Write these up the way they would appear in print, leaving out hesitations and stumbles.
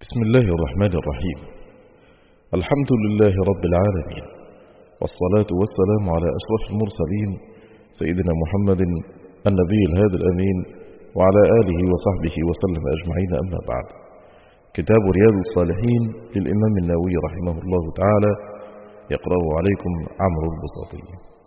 بسم الله الرحمن الرحيم. الحمد لله رب العالمين، والصلاة والسلام على أشرف المرسلين سيدنا محمد النبي الهادي الأمين وعلى آله وصحبه وسلم أجمعين، أما بعد. كتاب رياض الصالحين للإمام النووي رحمه الله تعالى، يقرأ عليكم عمرو البساطي.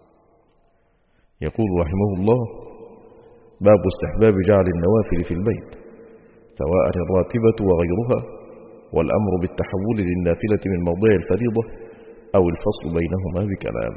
يقول رحمه الله: باب استحباب جعل النوافل في البيت سواء الراتبة وغيرها، والأمر بالتحول للنافلة من موضع الفريضة أو الفصل بينهما بكلام.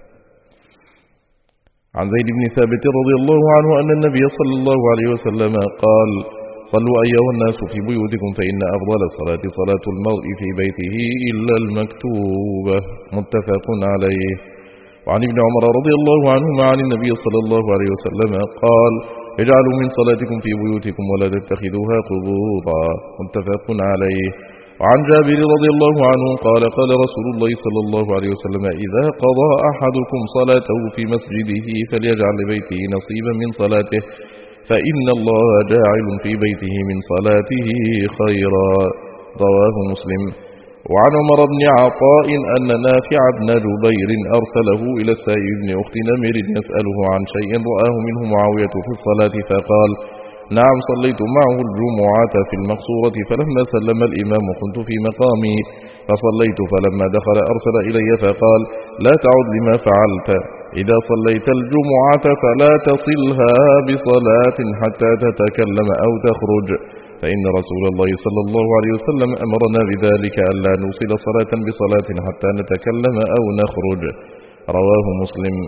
عن زيد بن ثابت رضي الله عنه أن النبي صلى الله عليه وسلم قال: صلوا أيها الناس في بيوتكم فإن أفضل الصلاة صلاة المرء في بيته إلا المكتوبة، متفق عليه. وعن ابن عمر رضي الله عنهما عن النبي صلى الله عليه وسلم قال: اجعلوا من صلاتكم في بيوتكم ولا تتخذوها قبورا، متفق عليه. وعن جابر رضي الله عنه قال: قال رسول الله صلى الله عليه وسلم: إذا قضى أحدكم صلاته في مسجده فليجعل لبيته نصيبا من صلاته، فإن الله جاعل في بيته من صلاته خيرا، رواه مسلم. وعن عمر بن عطاء أن نافع بن جبير أرسله إلى السائب بن أخت نمر يسأله عن شيء رآه منه معاوية في الصلاة، فقال: نعم، صليت معه الجمعة في المقصورة، فلما سلم الإمام كنت في مقامي فصليت، فلما دخل أرسل إلي فقال: لا تعد لما فعلت، إذا صليت الجمعة فلا تصلها بصلاة حتى تتكلم أو تخرج، فإن رسول الله صلى الله عليه وسلم أمرنا بذلك، ألا نوصل صلاة بصلاة حتى نتكلم أو نخرج، رواه مسلم.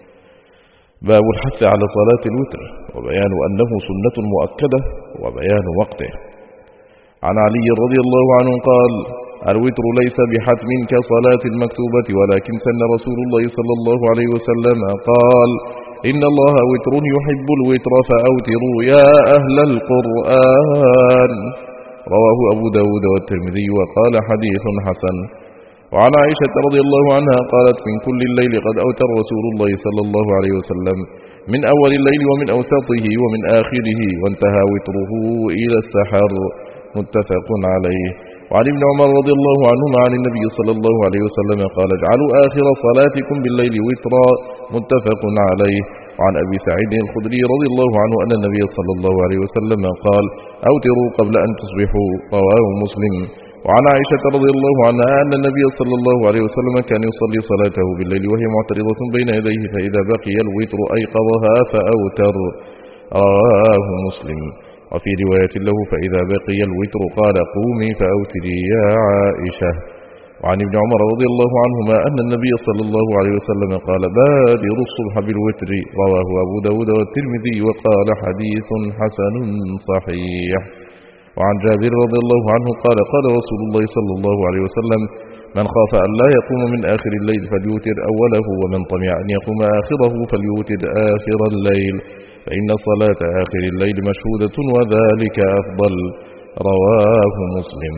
باب الحث على صلاة الوتر، وبيان أنه سنة مؤكدة، وبيان وقته. عن علي رضي الله عنه قال: الوتر ليس بحتم كصلاة المكتوبة، ولكن سن رسول الله صلى الله عليه وسلم قال: إن الله وتر يحب الوتر فأوتروا يا أهل القرآن، رواه أبو داود والترمذي وقال: حديث حسن. وعن عائشة رضي الله عنها قالت: من كل الليل قد أوتر رسول الله صلى الله عليه وسلم، من أول الليل ومن أوسطه ومن آخره، وانتهى وتره إلى السحر، متفق عليه. وعن ابن عمر رضي الله عنهما عن النبي صلى الله عليه وسلم قال: اجعلوا آخر صلاتكم بالليل وترا، متفق عليه. وعن أبي سعيد الخدري رضي الله عنه أن النبي صلى الله عليه وسلم قال: أوتروا قبل أن تصبحوا، رواه مسلم. وعن عائشة رضي الله عنها أن النبي صلى الله عليه وسلم كان يصلي صلاته بالليل وهي معترضة بين يديه، فإذا بقي الوتر أيقظها فأوتر، رواه مسلم. وفي رواية له: فإذا بقي الوتر قال: قومي فأوتري يا عائشة. وعن ابن عمر رضي الله عنهما أن النبي صلى الله عليه وسلم قال: بادروا الصبح بالوتر، رواه أبو داود والترمذي وقال: حديث حسن صحيح. وعن جابر رضي الله عنه قال: قال رسول الله صلى الله عليه وسلم: من خاف أن لا يقوم من آخر الليل فليوتر أوله، ومن طمع أن يقوم آخره فليوتر آخر الليل، فإن صلاة آخر الليل مشهودة وذلك أفضل، رواه مسلم.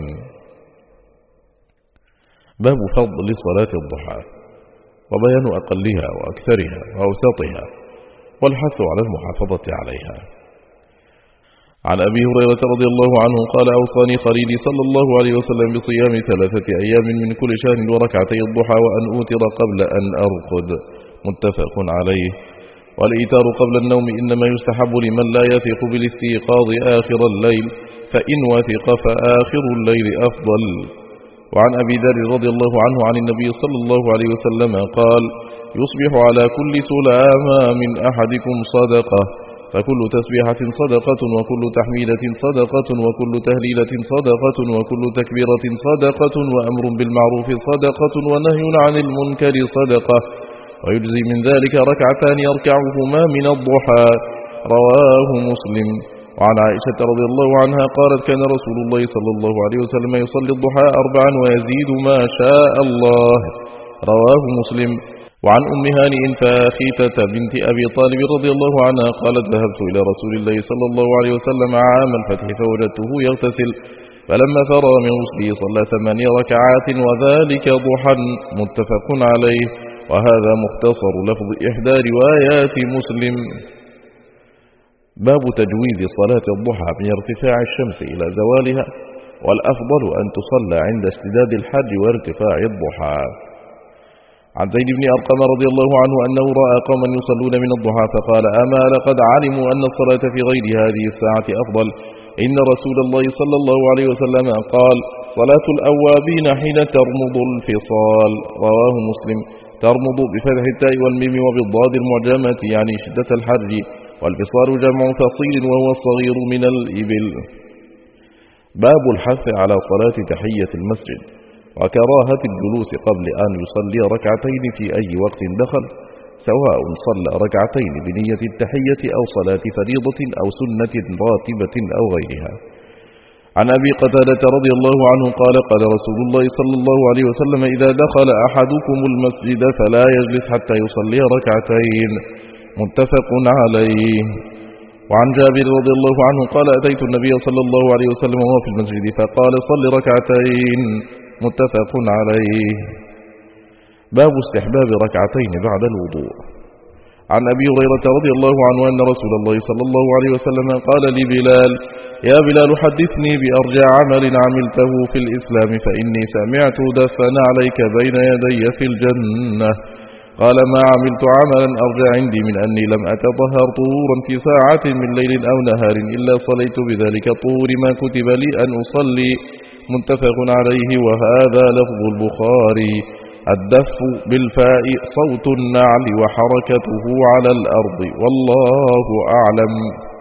باب فضل صلاة الضحى، وبيان أقلها وأكثرها وأوسطها، والحث على المحافظة عليها. عن أبي هريرة رضي الله عنه قال: أوصاني خليلي صلى الله عليه وسلم بصيام 3 أيام من كل شهر وركعتي الضحى، وأن أوتر قبل أن أرقد، متفق عليه. والإيتار قبل النوم إنما يستحب لمن لا يثق بالاستيقاظ آخر الليل، فإن وثق فآخر الليل أفضل. وعن أبي ذر رضي الله عنه عن النبي صلى الله عليه وسلم قال: يصبح على كل سلامة من أحدكم صدقة، فكل تسبيحة صدقة، وكل تحميدة صدقة، وكل تهليلة صدقة، وكل تكبيرة صدقة، وأمر بالمعروف صدقة، ونهي عن المنكر صدقة، ويجزي من ذلك 2 ركعتان يركعهما من الضحى، رواه مسلم. وعن عائشة رضي الله عنها قالت: كان رسول الله صلى الله عليه وسلم يصلي الضحى 4 ويزيد ما شاء الله، رواه مسلم. وعن أم هانئ فاخيتة بنت أبي طالب رضي الله عنها قالت: ذهبت إلى رسول الله صلى الله عليه وسلم عام الفتح فوجدته يغتسل، فلما فرغ من غسله صلى 8 ركعات وذلك ضحى، متفق عليه. وهذا مختصر لفظ إحدى روايات مسلم. باب تجويز صلاة الضحى من ارتفاع الشمس إلى زوالها، والأفضل أن تصلى عند اشتداد الحر وارتفاع الضحى. عن زيد بن أرقم رضي الله عنه أنه رأى قوما يصلون من الضحى فقال: أما لقد علموا أن الصلاة في غير هذه الساعة أفضل. إن رسول الله صلى الله عليه وسلم قال: صلاة الأوابين حين ترمض الفصال. رواه مسلم. ترمض بفتح التاء والميم وبالضاد المعجمة يعني شدة الحر، والفصال جمع فصيل وهو الصغير من الإبل. باب الحث على صلاة تحية المسجد وكراهة الجلوس قبل أن يصلي ركعتين في أي وقت دخل، سواء صلى ركعتين بنية التحية أو صلاة فريضة أو سنة راتبة أو غيرها. عن أبي قتادة رضي الله عنه قال: قال رسول الله صلى الله عليه وسلم: إذا دخل أحدكم المسجد فلا يجلس حتى يصلي ركعتين. متفق عليه. وعن جابر رضي الله عنه قال: أتيت النبي صلى الله عليه وسلم وهو في المسجد فقال: صل ركعتين. متفق عليه. باب استحباب ركعتين بعد الوضوء. عن أبي هريرة رضي الله عنه أن رسول الله صلى الله عليه وسلم قال لبلال: يا بلال حدثني بأرجى عمل عملته في الإسلام فإني سمعت دفن عليك بين يدي في الجنة. قال: ما عملت عملا أرجى عندي من أني لم أتطهر طهورا في ساعة من ليل أو نهار إلا صليت بذلك الطهور ما كتب لي أن أصلي. متفق عليه. وهذا لفظ البخاري. الدف بالفاء صوت النعل وحركته على الأرض، والله أعلم.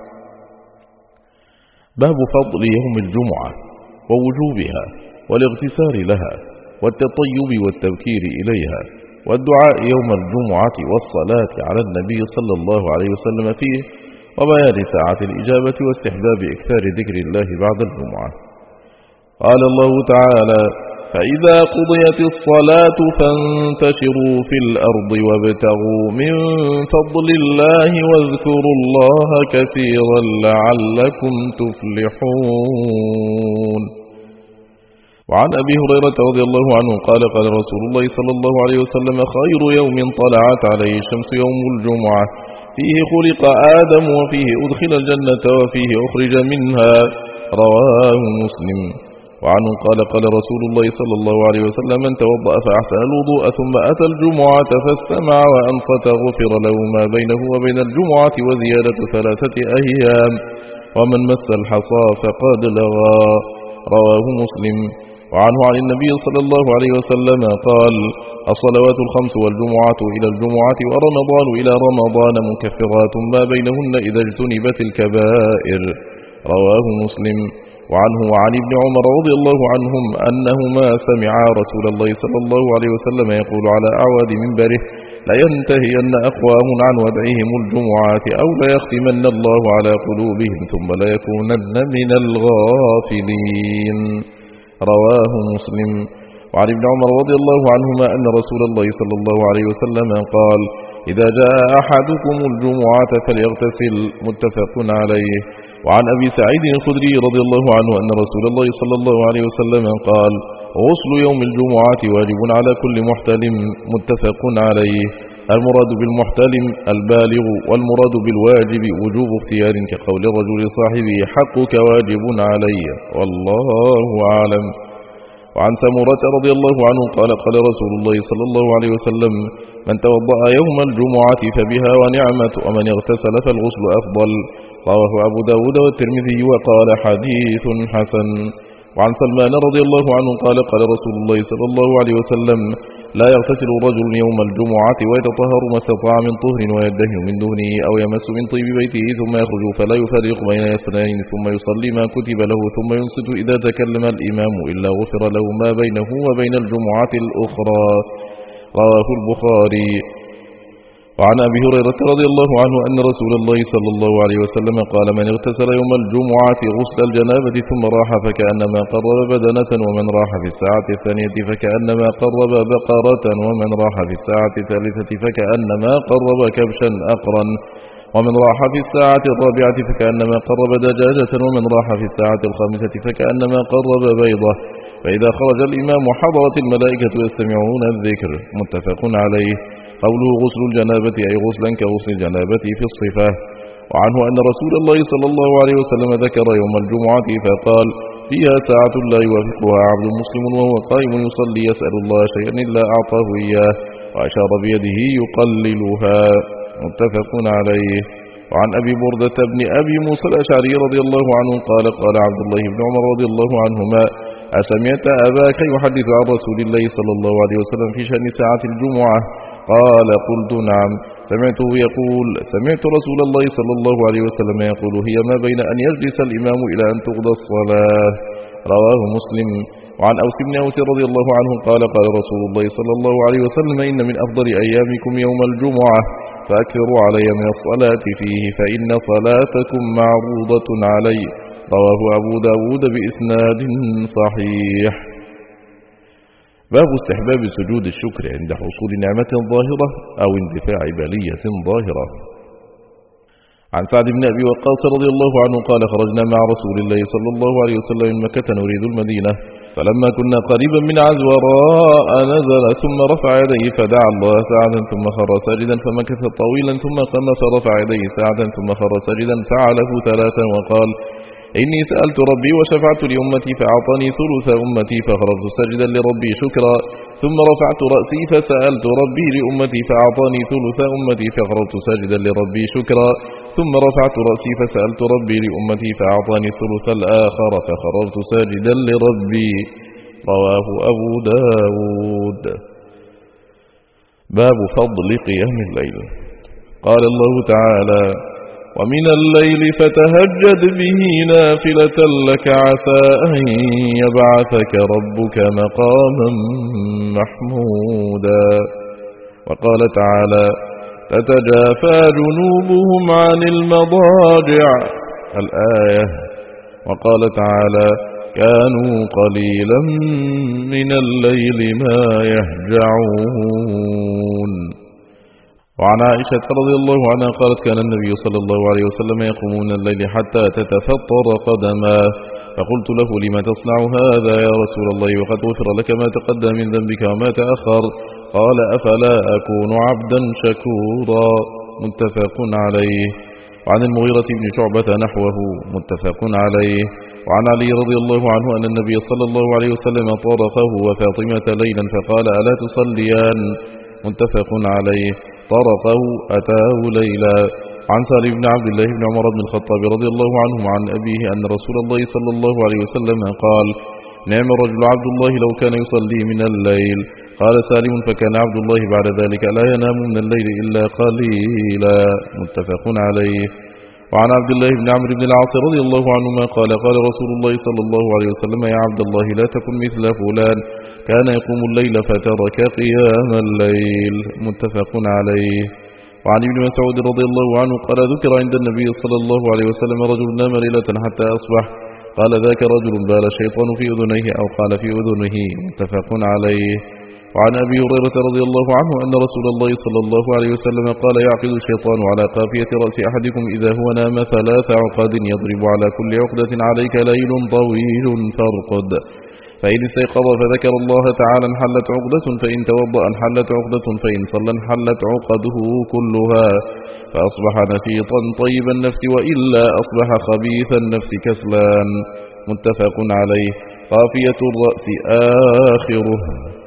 باب فضل يوم الجمعة ووجوبها والاغتسال لها والتطيب والتبكير إليها والدعاء يوم الجمعة والصلاة على النبي صلى الله عليه وسلم فيه، وبيان ساعة الإجابة واستحباب إكثار ذكر الله بعد الجمعة. قال الله تعالى: فإذا قضيت الصلاة فانتشروا في الأرض وابتغوا من فضل الله واذكروا الله كثيرا لعلكم تفلحون. وعن أبي هريرة رضي الله عنه قال: قال رسول الله صلى الله عليه وسلم: خير يوم طلعت عليه الشمس يوم الجمعة، فيه خلق آدم وفيه أدخل الجنة وفيه أخرج منها. رواه مسلم. وعنه قال: قال رسول الله صلى الله عليه وسلم: من توضأ فأحسن الوضوء ثم أتى الجمعة فاستمع وأنصت غفر له ما بينه وبين الجمعة وزيادة 3 أيام، ومن مس الحصى فقد لغى. رواه مسلم. وعنه عن النبي صلى الله عليه وسلم قال: الصلوات الخمس والجمعة إلى الجمعة ورمضان إلى رمضان مكفرات ما بينهن إذا اجتنبت الكبائر. رواه مسلم. وعنه وعن ابن عمر رضي الله عنهم أنهما سمعا رسول الله صلى الله عليه وسلم يقول على أعواد منبره: لينتهين أقوام عن ودعهم الجمعات أو ليختمن الله على قلوبهم ثم ليكونن من الغافلين. رواه مسلم. وعن ابن عمر رضي الله عنهما أن رسول الله صلى الله عليه وسلم قال: إذا جاء أحدكم الجمعة فليغتسل. متفق عليه. وعن أبي سعيد الخدري رضي الله عنه أن رسول الله صلى الله عليه وسلم قال: غسل يوم الجمعة واجب على كل محتلم. متفق عليه. المراد بالمحتلم البالغ، والمراد بالواجب وجوب اختيار كقول الرجل صاحبه: حقك واجب علي، والله أعلم. وعن سمرة رضي الله عنه قال: قال رسول الله صلى الله عليه وسلم: من توضأ يوم الجمعة فبها ونعمت، ومن اغتسل فالغسل أفضل. رواه أبو داود والترمذي وقال: حديث حسن. وعن سلمان رضي الله عنه قال: قال رسول الله صلى الله عليه وسلم: لا يغتسل رجل يوم الجمعة ويتطهر ما استطاع من طهر ويدهن من دهنه أو يمس من طيب بيته ثم يخرج فلا يفرق بين اثنين ثم يصلي ما كتب له ثم ينصت إذا تكلم الإمام إلا غفر له ما بينه وبين الجمعة الأخرى. رواه البخاري. وعن أبي هريرة رضي الله عنه أن رسول الله صلى الله عليه وسلم قال: من اغتسل يوم الجمعة غسل الجنابة ثم راح فكأنما قرب بدنة، ومن راح في الساعة الثانية فكأنما قرب بقرة، ومن راح في الساعة الثالثة فكأنما قرب كبشا أقرا، ومن راح في الساعة الرابعة فكأنما قرب دجاجة، ومن راح في الساعة الخامسة فكأنما قرب بيضة. فإذا خرج الإمام حضرت الملائكة يستمعون الذكر. متفق عليه. قوله غسل الجنابة أي غسلا كغسل الجنابة في الصفة. وعنه أن رسول الله صلى الله عليه وسلم ذكر يوم الجمعة فقال: فيها ساعة لا يوافقها عبد مسلم وهو قائم يصلي يسأل الله شيئا إلا أعطاه إياه، وأشار بيده يقللها. متفق عليه. وعن أبي بردة بن أبي موسى الأشعري رضي الله عنه قال قال عبد الله بن عمر رضي الله عنهما: أسمعت أباك يحدث عن رسول الله صلى الله عليه وسلم في شأن ساعة الجمعة؟ قال: قلت نعم، سمعته يقول: سمعت رسول الله صلى الله عليه وسلم يقول: هي ما بين أن يجلس الإمام إلى أن تقضى الصلاة. رواه مسلم. وعن أوس بن أوس رضي الله عنه قال قال رسول الله صلى الله عليه وسلم: إن من أفضل أيامكم يوم الجمعة، فأكثروا علي من الصلاة فيه، فإن صلاتكم معروضة علي. رواه أبو داود بإسناد صحيح. باب استحباب سجود الشكر عند حصول نعمة ظاهرة أو اندفاع بلية ظاهرة. عن سعد بن أبي وقاص رضي الله عنه قال: خرجنا مع رسول الله صلى الله عليه وسلم من مكة نريد المدينة، فلما كنا قريبا من عزوراء نزل ثم رفع يديه فدعا الله ساعة ثم خر ساجدا فمكث طويلا ثم قام فرفع يديه ساعة ثم خر ساجدا فعله ثلاثا وقال: إني سألت ربي وشفعت لأمتي فأعطاني ثلث أمتي فخرجت ساجدا لربي شكرا، ثم رفعت رأسي فسألت ربي لأمتي فأعطاني ثلث أمتي فخرجت ساجدا لربي شكرا، ثم رفعت رأسي فسألت ربي لأمتي فأعطاني الثلث الآخر فخرجت ساجدا لربي. رواه أبو داود. باب فضل قيام الليل. قال الله تعالى: ومن الليل فتهجد به نافلة لك عسى أن يبعثك ربك مقاما محمودا. وقال تعالى: تتجافى جنوبهم عن المضاجع الآية. وقال تعالى: كانوا قليلا من الليل ما يهجعون. وعن عائشة رضي الله عنها قالت: كان النبي صلى الله عليه وسلم يقوم من الليل حتى تتفطر قدماه، فقلت له: لما تصنع هذا يا رسول الله وقد غفر لك ما تقدم من ذنبك وما تأخر؟ قال: أفلا أكون عبدا شكورا. متفق عليه. وعن المغيرة بن شعبة نحوه. متفق عليه. وعن علي رضي الله عنه أن النبي صلى الله عليه وسلم طرقه وفاطمة ليلا فقال: ألا تصليان؟ متفق عليه. طرقه أتاه ليلا. عن سالم بن عبد الله بن عمر بن الخطاب رضي الله عنهم عن أبيه أن رسول الله صلى الله عليه وسلم قال: نعم الرجل عبد الله لو كان يصلي من الليل. قال سالم: فكان عبد الله بعد ذلك لا ينام من الليل إلا قليلا. متفق عليه. وعن عبد الله بن عمرو بن العاص رضي الله عنهما قال: قال رسول الله صلى الله عليه وسلم: يا عبد الله لا تكن مثل فلان كان يقوم الليل فترك قيام الليل. متفق عليه. وعن ابن مسعود رضي الله عنه قال: ذكر عند النبي صلى الله عليه وسلم رجل نام ليلة حتى أصبح، قال: ذاك رجل بال الشيطان في أذنيه أو قال في أذنه. متفق عليه. وعن أبي هريرة رضي الله عنه أن رسول الله صلى الله عليه وسلم قال: يعقد الشيطان على قافية رأس أحدكم إذا هو نام 3 عقد يضرب على كل عقدة: عليك ليل طويل فارقد. فإن استيقظ فذكر الله تعالى انحلت عقدة، فإن توضأ انحلت عقدة، فإن صلى انحلت عقده كلها، فأصبح نشيطا طيب النفس، وإلا أصبح خبيث النفس كسلان. متفق عليه. قافية الرأس آخره.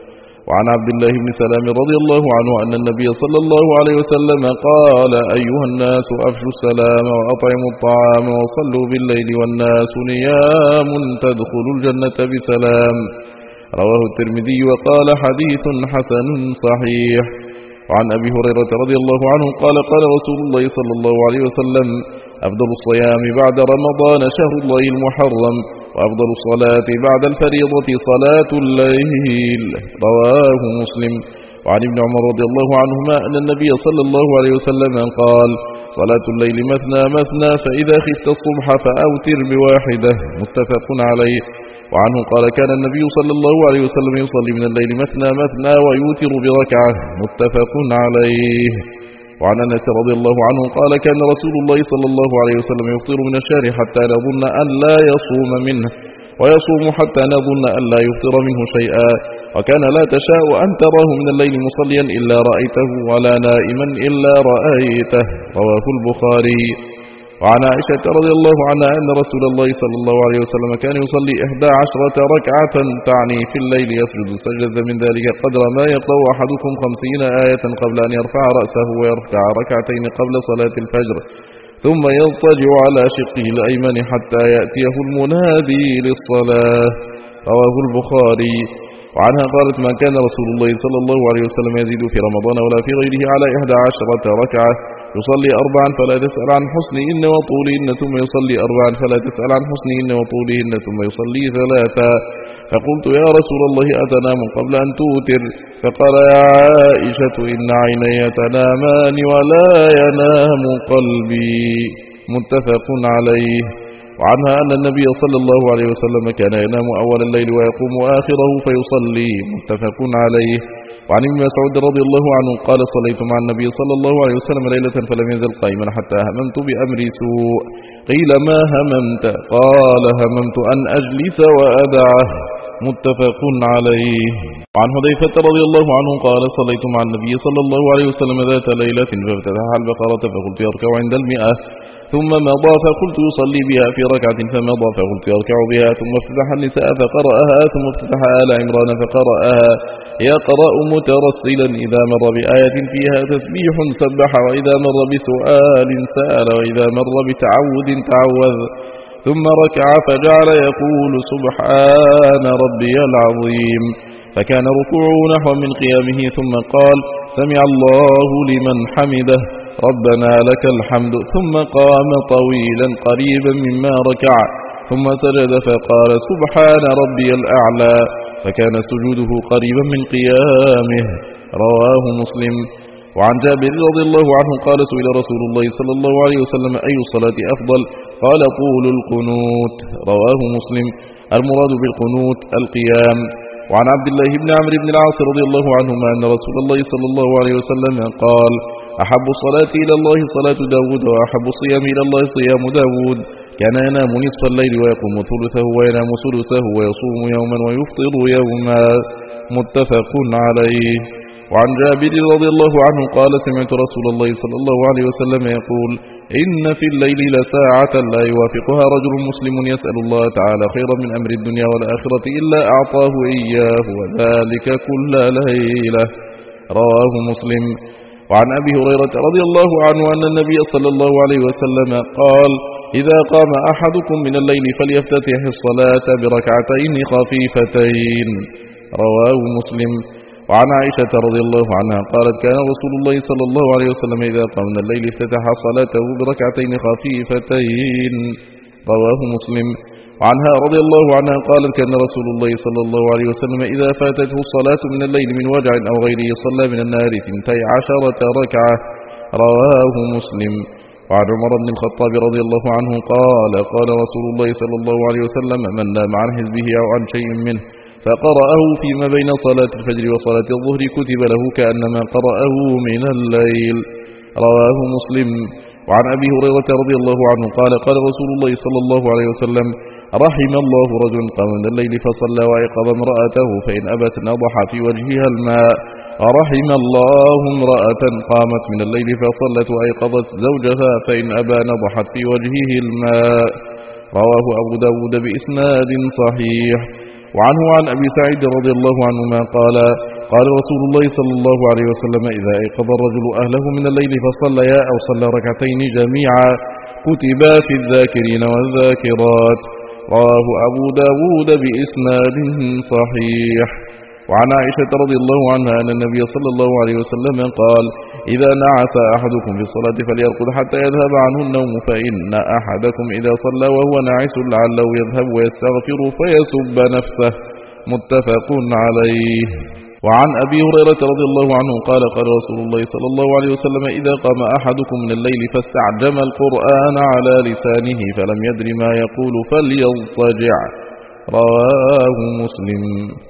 وعن عبد الله بن سلام رضي الله عنه أن النبي صلى الله عليه وسلم قال: أيها الناس أفشوا السلام وأطعموا الطعام وصلوا بالليل والناس نيام تدخلوا الجنة بسلام. رواه الترمذي وقال: حديث حسن صحيح. وعن أبي هريرة رضي الله عنه قال: قال رسول الله صلى الله عليه وسلم: أفضل الصيام بعد رمضان شهر الله المحرم، وأفضل الصلاة بعد الفريضة صلاة الليل. رواه مسلم. وعن ابن عمر رضي الله عنهما أن النبي صلى الله عليه وسلم قال: صلاة الليل مثنى مثنى، فإذا خفت الصبح فأوتر بواحدة. متفق عليه. وعنه قال: كان النبي صلى الله عليه وسلم يصلي من الليل مثنى مثنى ويوتر بركعة. متفق عليه. وعن أنس رضي الله عنه قال: كان رسول الله صلى الله عليه وسلم يفطر من الشهر حتى نظن أن لا يصوم منه، ويصوم حتى نظن أن لا يفطر منه شيئا، وكان لا تشاء أن تراه من الليل مصليا إلا رأيته، ولا نائما إلا رأيته. رواه البخاري. وعن عائشة رضي الله عنها أن رسول الله صلى الله عليه وسلم كان يصلي 11 ركعة تعني في الليل يسجد سجد من ذلك قدر ما يقرأ أحدكم 50 آية قبل أن يرفع رأسه ويركع ركعتين قبل صلاة الفجر ثم يضطجع على شقه الأيمن حتى يأتيه المنادي للصلاة. رواه البخاري. وعنها قالت ما كان رسول الله صلى الله عليه وسلم يزيد في رمضان ولا في غيره على 11 ركعة يصلي 4 فلا تسأل عن حسنهن وطولهن ثم يصلي 4 فلا تسأل عن حسنهن وطولهن ثم يصلي 3. فقلت يا رسول الله أتنام قبل أن توتر؟ فقال يا عائشة إن عيني تنامان ولا ينام قلبي. متفق عليه. وعنها أن النبي صلى الله عليه وسلم كان ينام أول الليل ويقوم آخره فيصلي. متفق عليه. وعن ابن مسعود رضي الله عنه قال صليت مع النبي صلى الله عليه وسلم ليلة فلم يزل قائما حتى هممت بأمر سوء. قيل ما هممت؟ قال هممت أن أجلس وأدعه. متفق عليه. وعن حذيفة رضي الله عنه قال صليت مع النبي صلى الله عليه وسلم ذات ليلة فافتتح البقرة فقلت يركع عند 100 ثم مضى فقلت يصلي بها في ركعة فمضى فقلت يركع بها ثم افتتح النساء فقرأها ثم افتتح آل عمران فقرأها يقرأ مترسلا إذا مر بآية فيها تسبيح سبح وإذا مر بسؤال سأل وإذا مر بتعوذ تعوذ ثم ركع فجعل يقول سبحان ربي العظيم فكان ركوعه نحو من قيامه ثم قال سمع الله لمن حمده ربنا لك الحمد ثم قام طويلا قريبا مما ركع ثم سجد فقال سبحان ربي الأعلى فكان سجوده قريبا من قيامه. رواه مسلم. وعن جابر رضي الله عنه قال سئل رسول الله صلى الله عليه وسلم أي الصلاة أفضل؟ قال طول القنوت. رواه مسلم. المراد بالقنوت القيام. وعن عبد الله بن عمرو بن العاص رضي الله عنهما أن رسول الله صلى الله عليه وسلم قال أحب الصلاة إلى الله صلاة داود وأحب الصيام إلى الله صيام داود كان ينام نصف الليل ويقوم ثلثه وينام ثلثه ويصوم يوما ويفطر يوما. متفق عليه. وعن جابر رضي الله عنه قال سمعت رسول الله صلى الله عليه وسلم يقول إن في الليل لساعة لا يوافقها رجل مسلم يسأل الله تعالى خيرا من أمر الدنيا والآخرة إلا أعطاه إياه وذلك كل ليلة. رواه مسلم. وعن أبي هريرة رضي الله عنه أن النبي صلى الله عليه وسلم قال إذا قام أحدكم من الليل فليفتتح الصلاة بركعتين خفيفتين. رواه مسلم. وعن عائشة رضي الله عنها قالت كان رسول الله صلى الله عليه وسلم إذا قام من الليل افتتح صلاته بركعتين خفيفتين. رواه مسلم. وعنها رضي الله عنها قالت كان رسول الله صلى الله عليه وسلم إذا فاتته الصلاة من الليل من وجع أو غيره صلى من النهار 12 ركعة. رواه مسلم. وعن عمر بن الخطاب رضي الله عنه قال قال رسول الله صلى الله عليه وسلم من نام عن حزبه أو عن شيء منه فقرأه فيما بين صلاة الفجر وصلاة الظهر كتب له كأنما قرأه من الليل. رواه مسلم. وعن أبي هريرة رضي الله عنه قال قال رسول الله صلى الله عليه وسلم رحم الله رجل قام من الليل فصلى وأيقظ امرأته فإن أبت نضح في وجهها الماء. ورحم الله امرأة قامت من الليل فصلت وأيقظت زوجها فإن أبى نضحت في وجهه الماء. رواه أبو داود بإسناد صحيح. وعنه عن أبي سعيد رضي الله عنهما قال قال رسول الله صلى الله عليه وسلم إذا أيقظ الرجل أهله من الليل فصليا أو صلى ركعتين جميعا كتبا في الذاكرين والذاكرات. رواه أبو داود بإسناد صحيح. وعن عائشة رضي الله عنها أن النبي صلى الله عليه وسلم قال إذا نعس أحدكم في الصلاة فليرقد حتى يذهب عنه النوم فإن أحدكم إذا صلى وهو ناعس لعله يذهب ويستغفر فيسب نفسه. متفق عليه. وعن أبي هريرة رضي الله عنه قال قال رسول الله صلى الله عليه وسلم إذا قام أحدكم من الليل فاستعجم القرآن على لسانه فلم يدر ما يقول فليضطجع. رواه مسلم.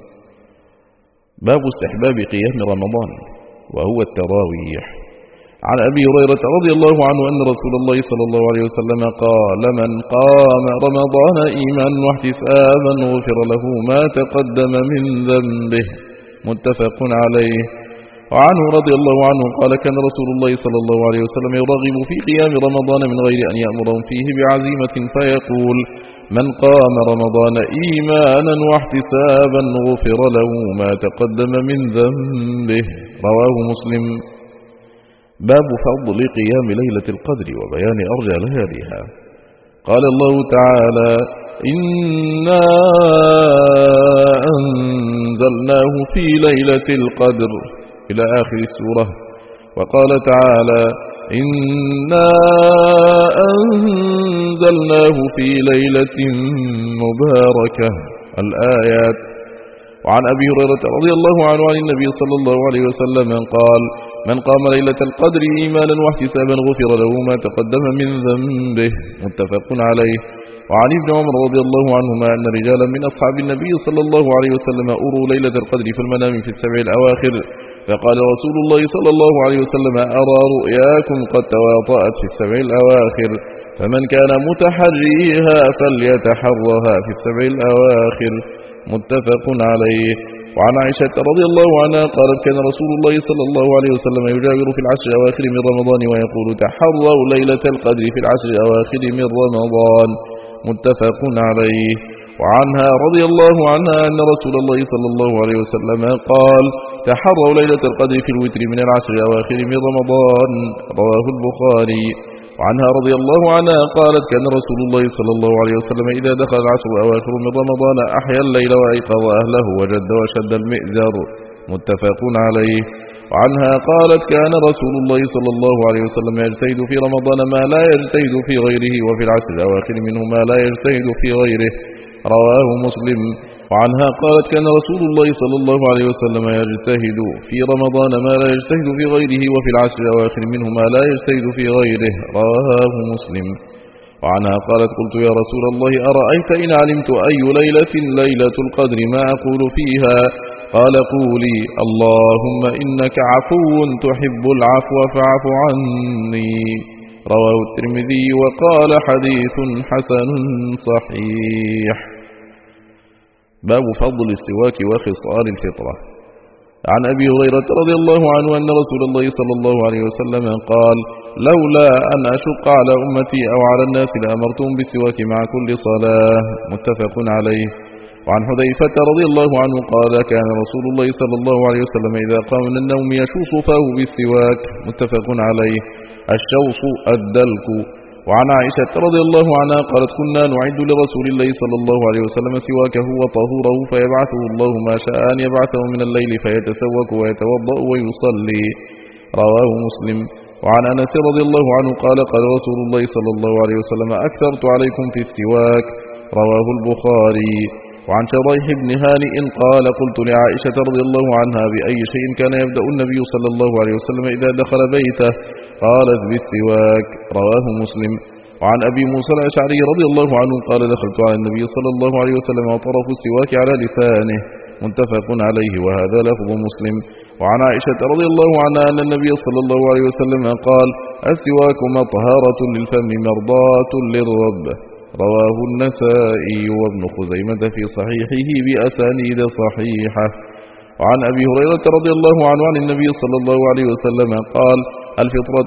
باب استحباب قيام رمضان وهو التراويح. عن أبي هريرة رضي الله عنه أن رسول الله صلى الله عليه وسلم قال من قام رمضان إيمانا واحتسابا غفر له ما تقدم من ذنبه. متفق عليه. وعنه رضي الله عنه قال كان رسول الله صلى الله عليه وسلم يرغب في قيام رمضان من غير أن يأمرهم فيه بعزيمة فيقول من قام رمضان إيمانا واحتسابا غفر له ما تقدم من ذنبه. رواه مسلم. باب فضل قيام ليلة القدر وبيان أرجى لياليها. قال الله تعالى إنا أنزلناه في ليلة القدر إلى آخر السورة. وقال تعالى إنا أنزلناه في ليلة مباركة الآيات. وعن أبي هريرة رضي الله عنه عن النبي صلى الله عليه وسلم قال من قام ليلة القدر إيمانا واحتسابا غفر له ما تقدم من ذنبه. متفق عليه. وعن ابن عمر رضي الله عنهما أن رجالا من أصحاب النبي صلى الله عليه وسلم أروا ليلة القدر في المنام في السبع الأواخر فقال رسول الله صلى الله عليه وسلم أرى رؤياكم قد تواطأت في السبع الأواخر فمن كان متحريها فليتحرها في السبع الأواخر. متفق عليه. وعن عائشة رضي الله عنها قالت كان رسول الله صلى الله عليه وسلم يجاور في العشر الأواخر من رمضان ويقول تحروا ليلة القدر في العشر الأواخر من رمضان. متفق عليه. وعنها رضي الله عنها أن رسول الله صلى الله عليه وسلم قال تحروا ليلة القدر في الوتر من العشر الأواخر من رمضان. رواه البخاري. وعنها رضي الله عنها قالت كان رسول الله صلى الله عليه وسلم إذا دخل العشر الأواخر من رمضان أحيا الليل وأيقظ أهله وجد وشد المئزر. متفق عليه. وعنها قالت كان رسول الله صلى الله عليه وسلم يجتهد في رمضان ما لا يجتهد في غيره وفي العشر الأواخر منه ما لا يجتهد في غيره. رواه مسلم. وعنها قالت كان رسول الله صلى الله عليه وسلم يجتهد في رمضان ما لا يجتهد في غيره وفي العشر الأواخر منه ما لا يجتهد في غيره. رواه مسلم. وعنها قالت قلت يا رسول الله أرأيت إن علمت أي ليلة ليلة القدر ما أقول فيها قال قولي اللهم إنك عفو تحب العفو فاعف عني. رواه الترمذي وقال حديث حسن صحيح. باب فضل السواك وخصال الفطرة. عن أبي هريرة رضي الله عنه أن رسول الله صلى الله عليه وسلم قال لولا أن أشق على أمتي أو على الناس لأمرتهم بالسواك مع كل صلاة. متفق عليه. وعن حذيفة رضي الله عنه قال كان رسول الله صلى الله عليه وسلم إذا قام من النوم يشوص فاه بالسواك. متفق عليه. الشوص الدلك. وعن عائشة رضي الله عنها قالت كنا نعد لرسول الله صلى الله عليه وسلم سواكه وطهوره فيبعثه الله ما شاء أن يبعثه من الليل فيتسوك ويتوضأ ويصلي. رواه مسلم. وعن أنس رضي الله عنه قال قال رسول الله صلى الله عليه وسلم أكثرت عليكم في السواك. رواه البخاري. وعن شريح بن هانئ قال قلت لعائشة رضي الله عنها بأي شيء كان يبدأ النبي صلى الله عليه وسلم إذا دخل بيته قالت بالسواك. رواه مسلم. وعن أبي موسى الأشعري رضي الله عنه قال دخلت على النبي صلى الله عليه وسلم وطرف السواك على لسانه. متفق عليه وهذا لفظ مسلم. وعن عائشة رضي الله عنها أن النبي صلى الله عليه وسلم قال السواك مطهرة للفم مرضاة للرب. رواه النسائي وابن خزيمة في صحيحه بأسانيد صحيحة. وعن أبي هريرة رضي الله عنه عن النبي صلى الله عليه وسلم قال الفطرة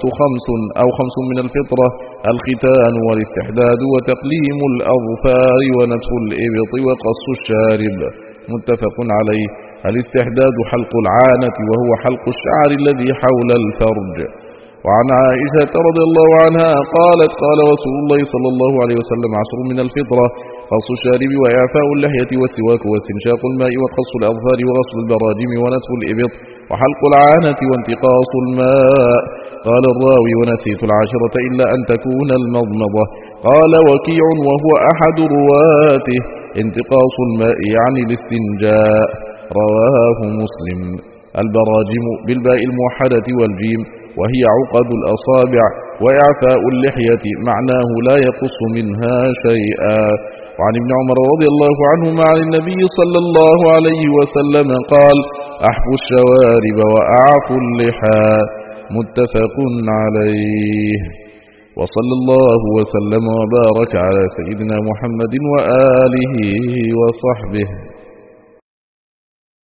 خمس من الفطرة الختان والاستحداد وتقليم الأظفار ونتف الإبط وقص الشارب. متفق عليه. الاستحداد حلق العانة وهو حلق الشعر الذي حول الفرج. وعن عائشة رضي الله عنها قالت قال رسول الله صلى الله عليه وسلم 10 من الفطرة قص الشارب وإعفاء اللحية والسواك واستنشاق الماء وقص الأظفار وغسل البراجم ونتف الإبط وحلق العانة وانتقاص الماء. قال الراوي ونسيت 10 إلا أن تكون المضمضة. قال وكيع وهو أحد رواته انتقاص الماء يعني الاستنجاء. رواه مسلم. البراجم بالباء الموحدة والجيم وهي عقد الأصابع وإعفاء اللحية معناه لا يقص منها شيئا. وعن ابن عمر رضي الله عنهما عن النبي صلى الله عليه وسلم قال أحفوا الشوارب وأعفوا اللحى. متفق عليه. وصلى الله وسلم وبارك على سيدنا محمد وآله وصحبه.